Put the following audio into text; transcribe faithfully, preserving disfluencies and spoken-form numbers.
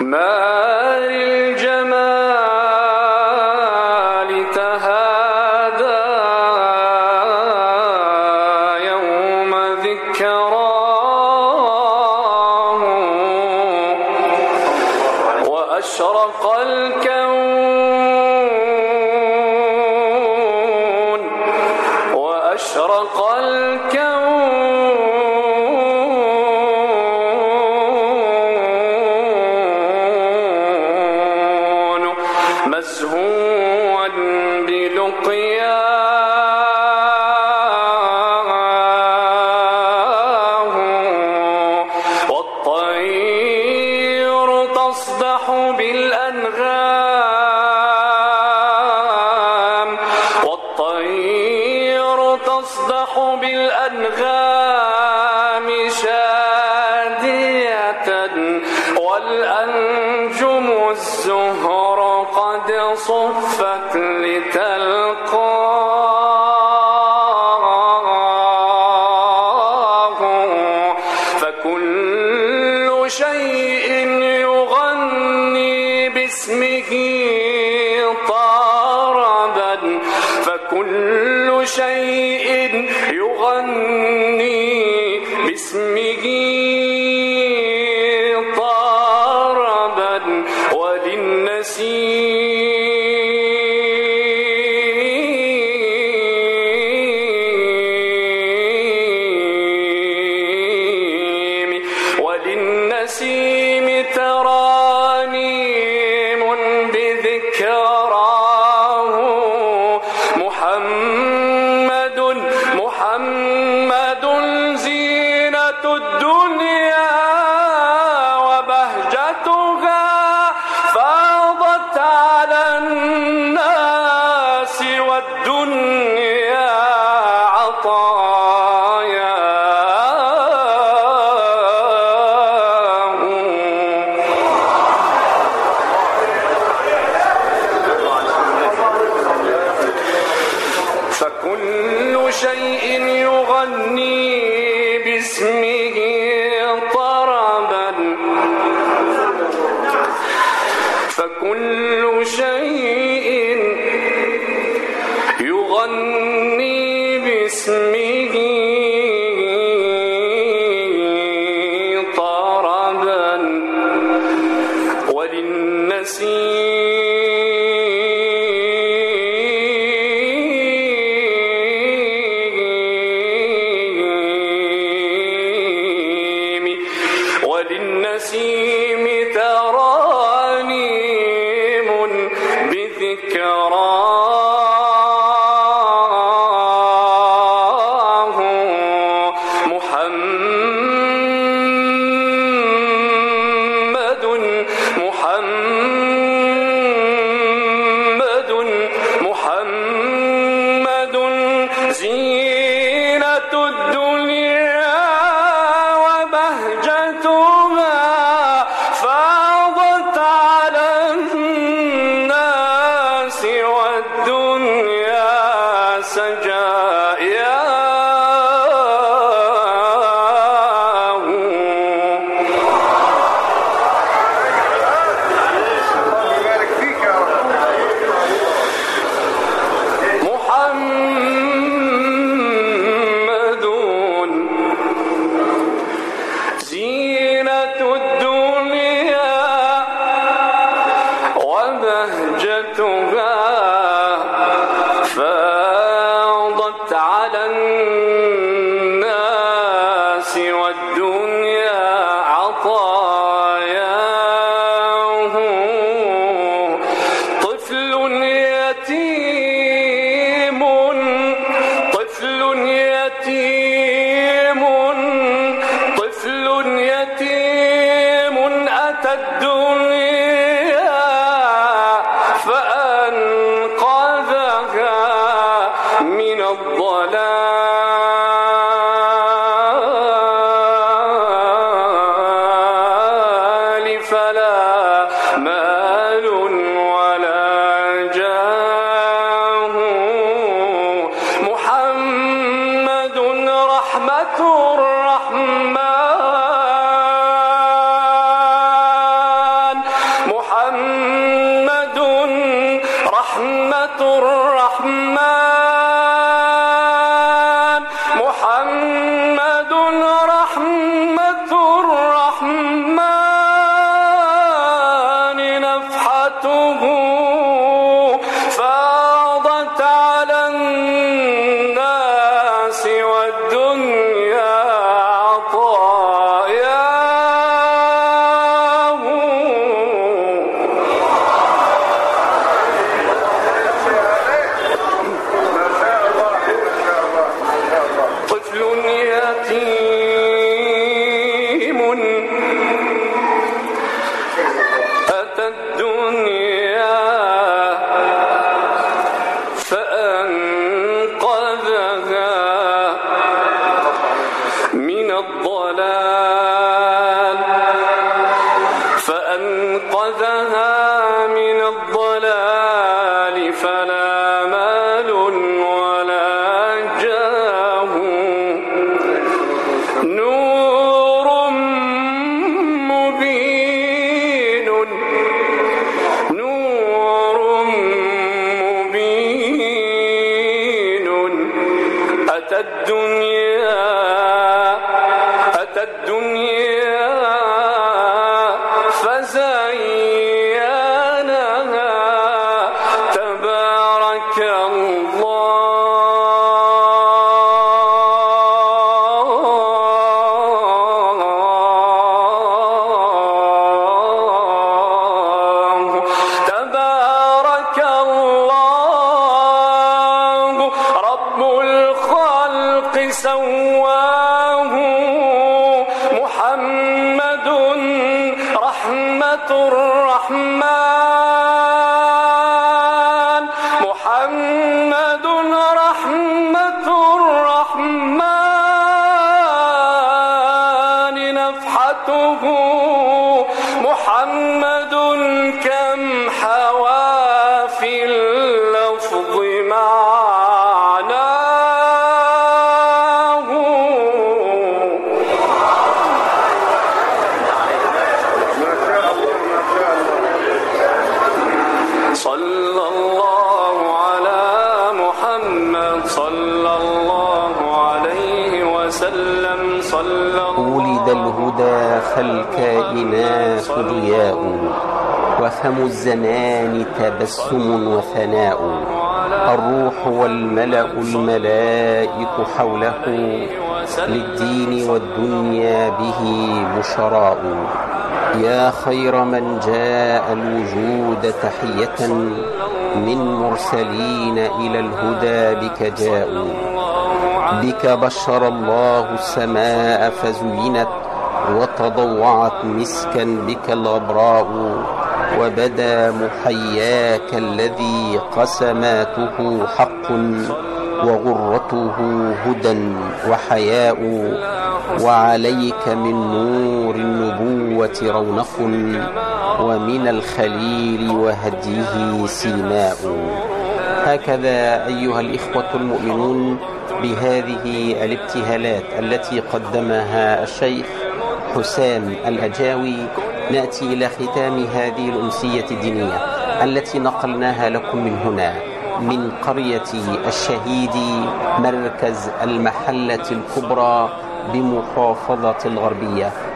ما للجمال تهادى يوم ذكراه وأشرق الكون وأشرق الكون مسهوا بلقياه والطير تصدح بالأنغام والطير تصدح بالأنغام شادية والأنجم الزهر قد صفت لتلقاه فكل شيء يغني باسمه طربا فكل شيء يغني باسمه طربا وللنسيم وللنسيم ترانيم بذكراه محمد محمد زينة الدنيا وبهجتها فاضت على الناس والدنيا عطاياه فكل شيء يغني باسمه طربا فكل شيء يغني باسمه طربا وللنسيم وللنسيم ترانيم بذكراه محمد محمد محمد زينة الدنيا وبهجتها فاضت على الناس والدنيا سجاياه محمد زينة الدنيا وبهجتها فاضت على الناس والدنيا عطاياه طفل يتيم طفل يتيم طفل يتيم أتى الدنيا فأنقذها من الضلال فلا مال ولا جاه محمد رحمة الرحمن رحمة الرحمن محمد رحمة الرحمن نفحته فاضت على الناس والدنيا عطاياه طفل يتيم أتى الدنيا فأنقذها من الضلال فأنقذها من الضلال فلا مال ولا جاه نور مبين نور مبين أتى الدنيا أتى الدنيا فزينها تبارك الله تبارك الله رب الخلق سواه محمد رحمة الرحمن محمد رحمة الرحمن نفحته محمد كم حوى في اللفظ معناه صلى الله على محمد صلى الله عليه وسلم صلى ولد الهدى فالكائنات ضياء وفم الزمان تبسم وثناء الروح والملأ الملائك حوله للدين والدنيا به بشراء يا خير من جاء الوجود تحية من مرسلين إلى الهدى بك جاءوا بك بشر الله السماء فزينت وتضوعت مسكا بك الغبراء وبدا محياك الذي قسماته حق وغرته هدى وحياء وعليك من نور النبوة رونق ومن الخليل وهديه سيماء. هكذا أيها الإخوة المؤمنون بهذه الابتهالات التي قدمها الشيخ حسام الأجاوي نأتي إلى ختام هذه الأمسية الدينية التي نقلناها لكم من هنا من قرية الشهيد مركز المحلة الكبرى بمحافظة الغربية.